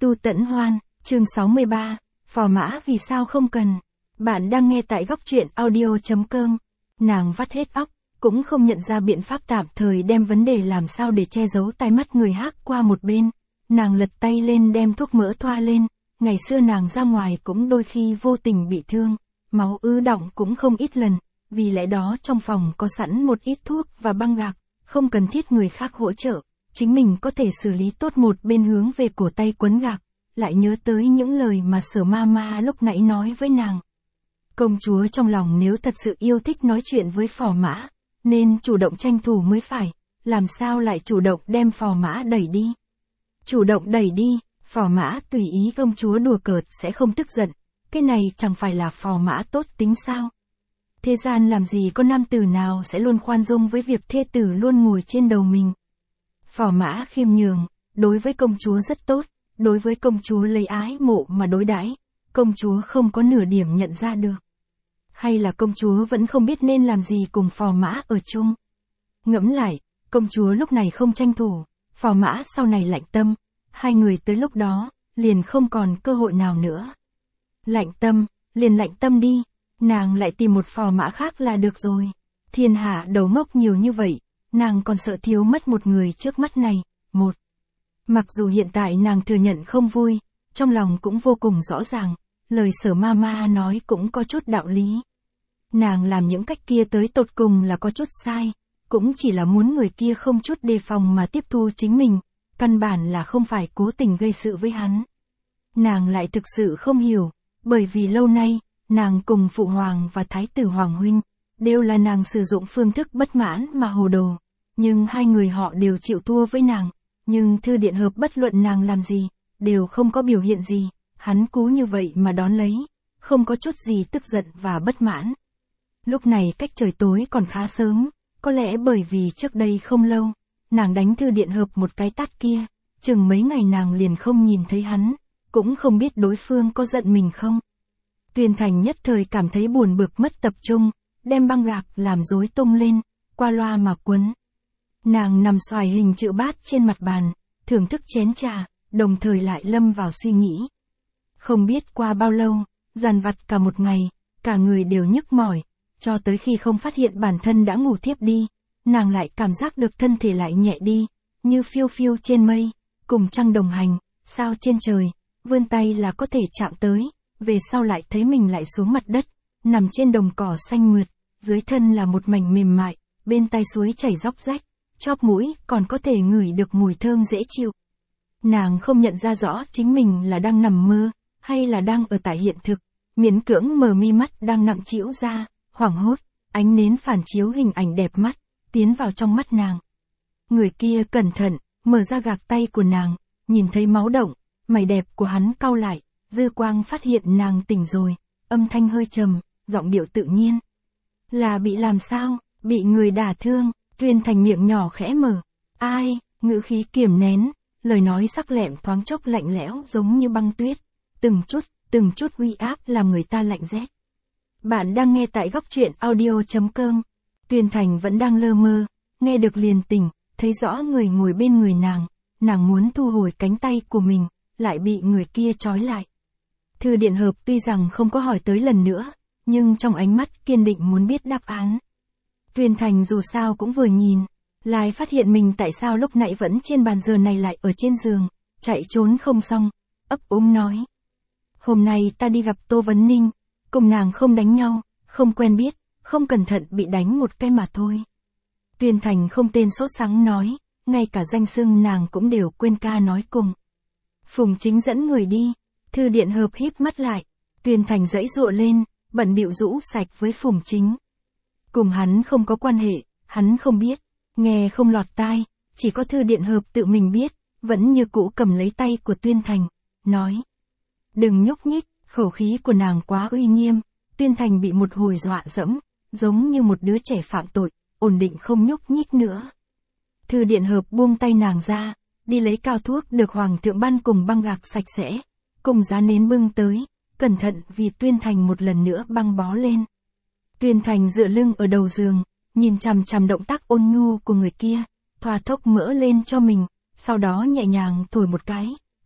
Tu Tẫn Hoan, chương 63, phò mã vì sao không cần. Bạn đang nghe tại góc truyện audio.com. Nàng vắt hết óc, cũng không nhận ra biện pháp tạm thời đem vấn đề làm sao để che giấu tai mắt người khác qua một bên. Nàng lật tay lên đem thuốc mỡ thoa lên, ngày xưa nàng ra ngoài cũng đôi khi vô tình bị thương, máu ứ đọng cũng không ít lần, vì lẽ đó trong phòng có sẵn một ít thuốc và băng gạc, không cần thiết người khác hỗ trợ, chính mình có thể xử lý tốt. Một bên hướng về cổ tay quấn gạc, lại nhớ tới những lời mà Sở Ma lúc nãy nói với nàng. Công chúa trong lòng nếu thật sự yêu thích nói chuyện với phò mã, nên chủ động tranh thủ mới phải, làm sao lại chủ động đem phò mã đẩy đi. Chủ động đẩy đi, phò mã tùy ý công chúa đùa cợt sẽ không tức giận, cái này chẳng phải là phò mã tốt tính sao. Thế gian làm gì có nam tử nào sẽ luôn khoan dung với việc thê tử luôn ngồi trên đầu mình. Phò mã khiêm nhường, đối với công chúa rất tốt, đối với công chúa lấy ái mộ mà đối đãi, công chúa không có nửa điểm nhận ra được. Hay là công chúa vẫn không biết nên làm gì cùng phò mã ở chung. Ngẫm lại, công chúa lúc này không tranh thủ, phò mã sau này lạnh tâm, hai người tới lúc đó, liền không còn cơ hội nào nữa. Lạnh tâm, liền lạnh tâm đi, nàng lại tìm một phò mã khác là được rồi. Thiên hạ đầu ngốc nhiều như vậy, nàng còn sợ thiếu mất một người trước mắt này. Mặc dù hiện tại nàng thừa nhận không vui, trong lòng cũng vô cùng rõ ràng, lời Sở Ma nói cũng có chút đạo lý. Nàng làm những cách kia tới tột cùng là có chút sai, cũng chỉ là muốn người kia không chút đề phòng mà tiếp thu chính mình, căn bản là không phải cố tình gây sự với hắn. Nàng lại thực sự không hiểu, bởi vì lâu nay, nàng cùng Phụ Hoàng và Thái tử Hoàng Huynh, đều là nàng sử dụng phương thức bất mãn mà hồ đồ, nhưng hai người họ đều chịu thua với nàng, nhưng Thư Điện Hợp bất luận nàng làm gì, đều không có biểu hiện gì, hắn cú như vậy mà đón lấy, không có chút gì tức giận và bất mãn. Lúc này cách trời tối còn khá sớm, có lẽ bởi vì trước đây không lâu, nàng đánh Thư Điện Hợp một cái tát kia, chừng mấy ngày nàng liền không nhìn thấy hắn, cũng không biết đối phương có giận mình không. Tuyên Thành nhất thời cảm thấy buồn bực mất tập trung, đem băng gạc làm rối tung lên, qua loa mà quấn. Nàng nằm xoài hình chữ bát trên mặt bàn, thưởng thức chén trà, đồng thời lại lâm vào suy nghĩ. Không biết qua bao lâu, dằn vặt cả một ngày, cả người đều nhức mỏi, cho tới khi không phát hiện bản thân đã ngủ thiếp đi, nàng lại cảm giác được thân thể lại nhẹ đi, như phiêu phiêu trên mây, cùng trăng đồng hành, sao trên trời, vươn tay là có thể chạm tới, về sau lại thấy mình lại xuống mặt đất, nằm trên đồng cỏ xanh mượt, dưới thân là một mảnh mềm mại, bên tai suối chảy róc rách, chóp mũi còn có thể ngửi được mùi thơm dễ chịu. Nàng không nhận ra rõ chính mình là đang nằm mơ, hay là đang ở tại hiện thực, miễn cưỡng mở mi mắt đang nặng trĩu ra, hoảng hốt, ánh nến phản chiếu hình ảnh đẹp mắt, tiến vào trong mắt nàng. Người kia cẩn thận, mở ra gạc tay của nàng, nhìn thấy máu động, mày đẹp của hắn cau lại, dư quang phát hiện nàng tỉnh rồi, âm thanh hơi trầm, giọng điệu tự nhiên. Là bị làm sao, bị người đả thương. Tuyên Thành miệng nhỏ khẽ mở. Ai, ngữ khí kiềm nén, lời nói sắc lẹm thoáng chốc lạnh lẽo giống như băng tuyết, từng chút uy áp làm người ta lạnh rét. Bạn đang nghe tại góc truyện audio.com. Tuyên Thành vẫn đang lơ mơ, nghe được liền tỉnh, thấy rõ người ngồi bên người nàng muốn thu hồi cánh tay của mình, lại bị người kia trói lại. Thư Điện Hợp tuy rằng không có hỏi tới lần nữa, nhưng trong ánh mắt kiên định muốn biết đáp án. Tuyên Thành dù sao cũng vừa nhìn, lại phát hiện mình tại sao lúc nãy vẫn trên bàn giờ này lại ở trên giường, chạy trốn không xong, ấp úng nói. Hôm nay ta đi gặp Tô Vấn Ninh, cùng nàng không đánh nhau, không quen biết, không cẩn thận bị đánh một cái mà thôi. Tuyên Thành không tên sốt sắng nói, ngay cả danh xưng nàng cũng đều quên ca nói cùng. Phùng Chính dẫn người đi, Thư Điện Hợp híp mắt lại, Tuyên Thành giãy giụa lên, bận bịu rũ sạch với Phùng Chính. Cùng hắn không có quan hệ, hắn không biết, nghe không lọt tai, chỉ có Thư Điện Hợp tự mình biết, vẫn như cũ cầm lấy tay của Tuyên Thành, nói. Đừng nhúc nhích, khẩu khí của nàng quá uy nghiêm. Tuyên Thành bị một hồi dọa dẫm, giống như một đứa trẻ phạm tội, ổn định không nhúc nhích nữa. Thư Điện Hợp buông tay nàng ra, đi lấy cao thuốc được Hoàng thượng ban cùng băng gạc sạch sẽ, cùng giá nến bưng tới, cẩn thận vì Tuyên Thành một lần nữa băng bó lên. Tuyên Thành dựa lưng ở đầu giường, nhìn chằm chằm động tác ôn nhu của người kia, thoa thốc mỡ lên cho mình, sau đó nhẹ nhàng thổi một cái,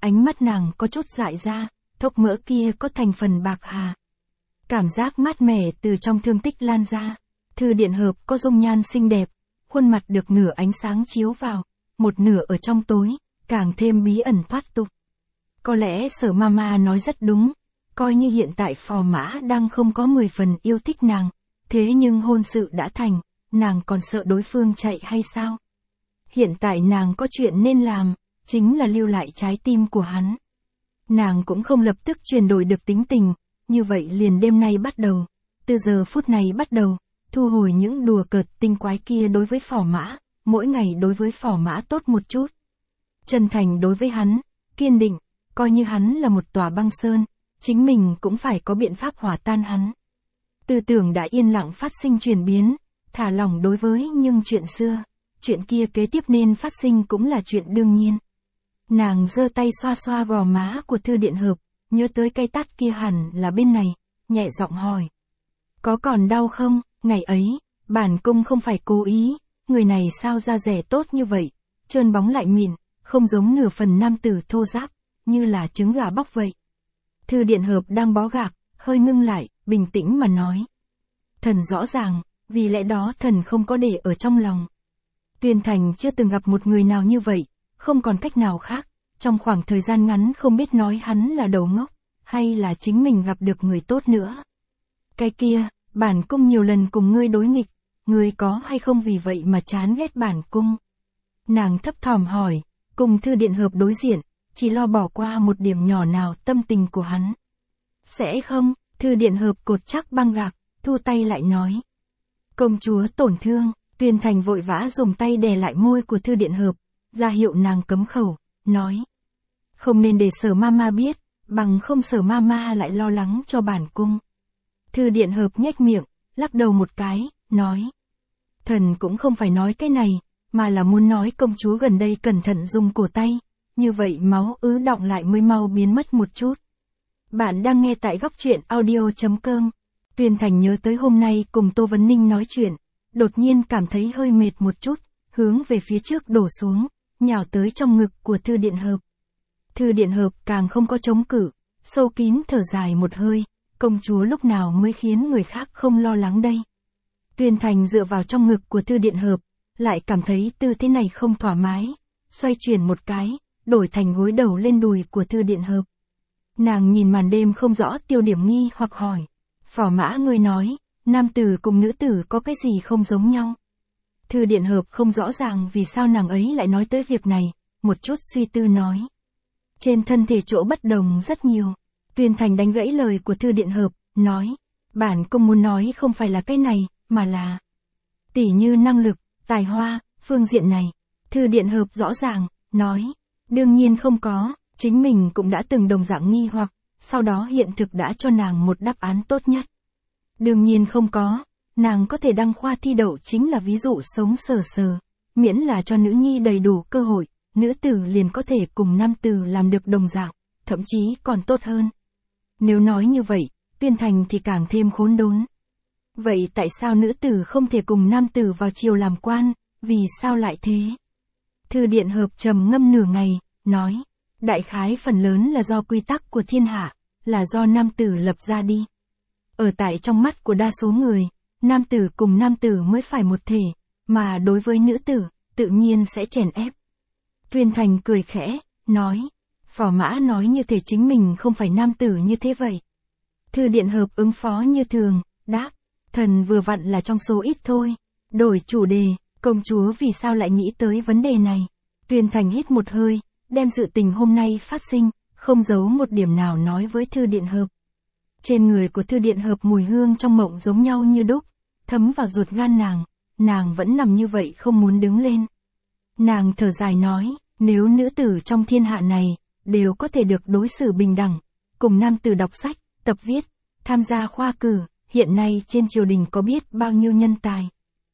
ánh mắt nàng có chút dại ra, thốc mỡ kia có thành phần bạc hà. Cảm giác mát mẻ từ trong thương tích lan ra. Thư Điện Hợp có dung nhan xinh đẹp, khuôn mặt được nửa ánh sáng chiếu vào, một nửa ở trong tối, càng thêm bí ẩn thoát tục. Có lẽ Sở Mama nói rất đúng, coi như hiện tại Phò Mã đang không có 10 phần yêu thích nàng, thế nhưng hôn sự đã thành, nàng còn sợ đối phương chạy hay sao? Hiện tại nàng có chuyện nên làm, chính là lưu lại trái tim của hắn. Nàng cũng không lập tức chuyển đổi được tính tình, như vậy liền đêm nay bắt đầu, từ giờ phút này bắt đầu, thu hồi những đùa cợt tinh quái kia đối với Phò Mã, mỗi ngày đối với Phò Mã tốt một chút. Chân thành đối với hắn, kiên định, coi như hắn là một tòa băng sơn, chính mình cũng phải có biện pháp hòa tan hắn. Tư tưởng đã yên lặng phát sinh chuyển biến, thả lỏng đối với nhưng chuyện xưa, chuyện kia kế tiếp nên phát sinh cũng là chuyện đương nhiên. Nàng giơ tay xoa xoa gò má của Thư Điện Hợp, nhớ tới cây tát kia hẳn là bên này, nhẹ giọng hỏi. Có còn đau không? Ngày ấy, bản cung không phải cố ý, người này sao da rẻ tốt như vậy, trơn bóng lại mịn, không giống nửa phần nam tử thô ráp, như là trứng gà bóc vậy. Thư Điện Hợp đang bó gạc, hơi ngưng lại, bình tĩnh mà nói. Thần rõ ràng, vì lẽ đó thần không có để ở trong lòng. Tuyên Thành chưa từng gặp một người nào như vậy, không còn cách nào khác, trong khoảng thời gian ngắn không biết nói hắn là đầu ngốc, hay là chính mình gặp được người tốt nữa. Cái kia, bản cung nhiều lần cùng ngươi đối nghịch, ngươi có hay không vì vậy mà chán ghét bản cung? Nàng thấp thỏm hỏi, cùng Thư Điện Hợp đối diện, chỉ lo bỏ qua một điểm nhỏ nào tâm tình của hắn. Sẽ không, Thư Điện Hợp cột chắc băng gạc, thu tay lại nói. Công chúa tổn thương, Tuyên Thành vội vã dùng tay đè lại môi của Thư Điện Hợp, ra hiệu nàng cấm khẩu, nói. Không nên để Sở Mama biết, bằng không Sở Mama lại lo lắng cho bản cung. Thư Điện Hợp nhếch miệng, lắc đầu một cái, nói. Thần cũng không phải nói cái này, mà là muốn nói công chúa gần đây cẩn thận dùng cổ tay, như vậy máu ứ đọng lại mới mau biến mất một chút. Bạn đang nghe tại góc truyện audio.com. Tuyên Thành nhớ tới hôm nay cùng Tô Vấn Ninh nói chuyện, đột nhiên cảm thấy hơi mệt một chút, hướng về phía trước đổ xuống, nhào tới trong ngực của Thư Điện Hợp. Thư Điện Hợp càng không có chống cự, sâu kín thở dài một hơi, công chúa lúc nào mới khiến người khác không lo lắng đây. Tuyên Thành dựa vào trong ngực của Thư Điện Hợp, lại cảm thấy tư thế này không thoải mái, xoay chuyển một cái, đổi thành gối đầu lên đùi của Thư Điện Hợp. Nàng nhìn màn đêm không rõ tiêu điểm nghi hoặc hỏi. Phò Mã ngươi nói, nam tử cùng nữ tử có cái gì không giống nhau? Thư Điện Hợp không rõ ràng vì sao nàng ấy lại nói tới việc này, một chút suy tư nói. Trên thân thể chỗ bất đồng rất nhiều. Tuyên Thành đánh gãy lời của Thư Điện Hợp, nói. Bản cung muốn nói không phải là cái này, mà là tỉ như năng lực, tài hoa, phương diện này. Thư Điện Hợp rõ ràng, nói. Đương nhiên không có, chính mình cũng đã từng đồng dạng nghi hoặc, sau đó hiện thực đã cho nàng một đáp án tốt nhất. Đương nhiên không có, nàng có thể đăng khoa thi đậu chính là ví dụ sống sờ sờ, miễn là cho nữ nhi đầy đủ cơ hội, nữ tử liền có thể cùng nam tử làm được đồng dạng, thậm chí còn tốt hơn. Nếu nói như vậy, Tuyên Thành thì càng thêm khốn đốn. Vậy tại sao nữ tử không thể cùng nam tử vào triều làm quan, vì sao lại thế? Thư Điện Hợp trầm ngâm nửa ngày, nói. Đại khái phần lớn là do quy tắc của thiên hạ, là do nam tử lập ra đi. Ở tại trong mắt của đa số người, nam tử cùng nam tử mới phải một thể, mà đối với nữ tử, tự nhiên sẽ chèn ép. Tuyên Thành cười khẽ, nói, Phò Mã nói như thể chính mình không phải nam tử như thế vậy. Thư Điện Hợp ứng phó như thường, đáp, thần vừa vặn là trong số ít thôi. Đổi chủ đề, công chúa vì sao lại nghĩ tới vấn đề này? Tuyên Thành hít một hơi, đem sự tình hôm nay phát sinh, không giấu một điểm nào nói với Thư Điện Hợp. Trên người của Thư Điện Hợp mùi hương trong mộng giống nhau như đúc, thấm vào ruột gan nàng vẫn nằm như vậy không muốn đứng lên. Nàng thở dài nói, nếu nữ tử trong thiên hạ này, đều có thể được đối xử bình đẳng, cùng nam tử đọc sách, tập viết, tham gia khoa cử, hiện nay trên triều đình có biết bao nhiêu nhân tài.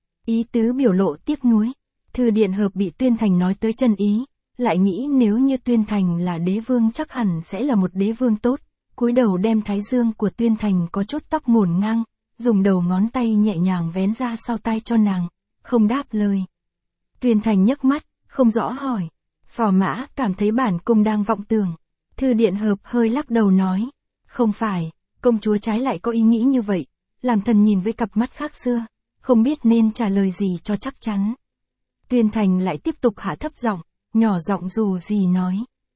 Ý tứ biểu lộ tiếc nuối, Thư Điện Hợp bị Tuyên Thành nói tới chân ý, lại nghĩ nếu như Tuyên Thành là đế vương chắc hẳn sẽ là một đế vương tốt, cúi đầu đem thái dương của Tuyên Thành có chút tóc ngổn ngang, dùng đầu ngón tay nhẹ nhàng vén ra sau tai cho nàng, không đáp lời. Tuyên Thành nhấc mắt, không rõ hỏi, Phò Mã cảm thấy bản cung đang vọng tưởng, Thư Điện Hợp hơi lắc đầu nói, không phải, công chúa trái lại có ý nghĩ như vậy, làm thần nhìn với cặp mắt khác xưa, không biết nên trả lời gì cho chắc chắn. Tuyên Thành lại tiếp tục hạ thấp giọng, nhỏ giọng dù gì nói.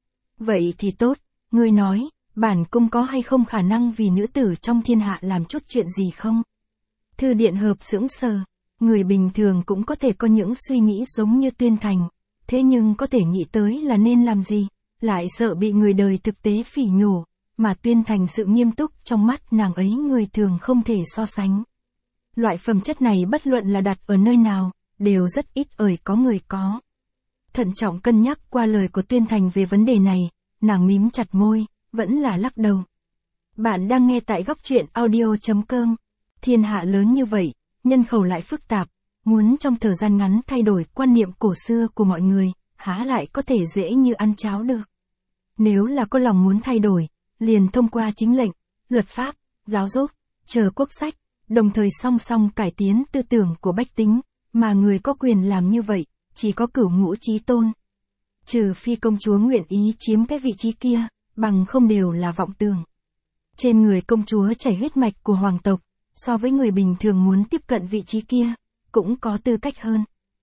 Vậy thì tốt, ngươi nói, bản cung có hay không khả năng vì nữ tử trong thiên hạ làm chút chuyện gì không? Thư Điện Hợp sững sờ, người bình thường cũng có thể có những suy nghĩ giống như Tuyên Thành, thế nhưng có thể nghĩ tới là nên làm gì, lại sợ bị người đời thực tế phỉ nhổ, mà Tuyên Thành sự nghiêm túc trong mắt nàng ấy người thường không thể so sánh. Loại phẩm chất này bất luận là đặt ở nơi nào, đều rất ít ỏi có người có. Thận trọng cân nhắc qua lời của Tuyên Thành về vấn đề này, nàng mím chặt môi, vẫn là lắc đầu. Bạn đang nghe tại góc truyện audio.com. Thiên hạ lớn như vậy, nhân khẩu lại phức tạp, muốn trong thời gian ngắn thay đổi quan niệm cổ xưa của mọi người, há lại có thể dễ như ăn cháo được. Nếu là có lòng muốn thay đổi, liền thông qua chính lệnh, luật pháp, giáo dục, chờ quốc sách, đồng thời song song cải tiến tư tưởng của bách tính, mà người có quyền làm như vậy, chỉ có Cửu Ngũ Chí Tôn. Trừ phi công chúa nguyện ý chiếm cái vị trí kia, bằng không đều là vọng tưởng. Trên người công chúa chảy huyết mạch của hoàng tộc, so với người bình thường muốn tiếp cận vị trí kia, cũng có tư cách hơn.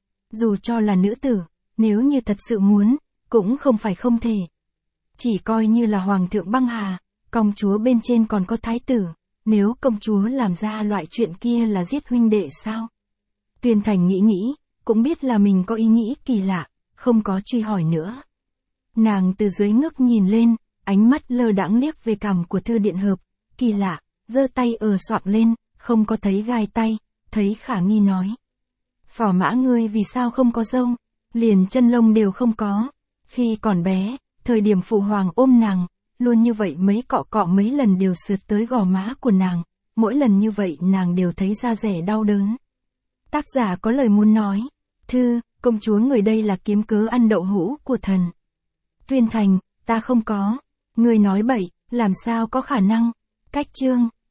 Dù cho là nữ tử, nếu như thật sự muốn, cũng không phải không thể. Chỉ coi như là hoàng thượng băng hà, công chúa bên trên còn có thái tử, nếu công chúa làm ra loại chuyện kia là giết huynh đệ sao? Tuyên Thành nghĩ, cũng biết là mình có ý nghĩ kỳ lạ, không có truy hỏi nữa. Nàng từ dưới ngước nhìn lên, ánh mắt lơ đãng liếc về cằm của Thư Điện Hợp, kỳ lạ, giơ tay soạng lên, không có thấy gai tay, thấy khả nghi nói. Phò mã ngươi vì sao không có râu, liền chân lông đều không có. Khi còn bé, thời điểm phụ hoàng ôm nàng, luôn như vậy mấy cọ mấy lần đều sượt tới gò má của nàng, mỗi lần như vậy nàng đều thấy da rẻ đau đớn. Tác giả có lời muốn nói, thư, công chúa người đây là kiếm cớ ăn đậu hũ của thần. Tuyên Thành, ta không có, ngươi nói bậy, làm sao có khả năng. Cách chương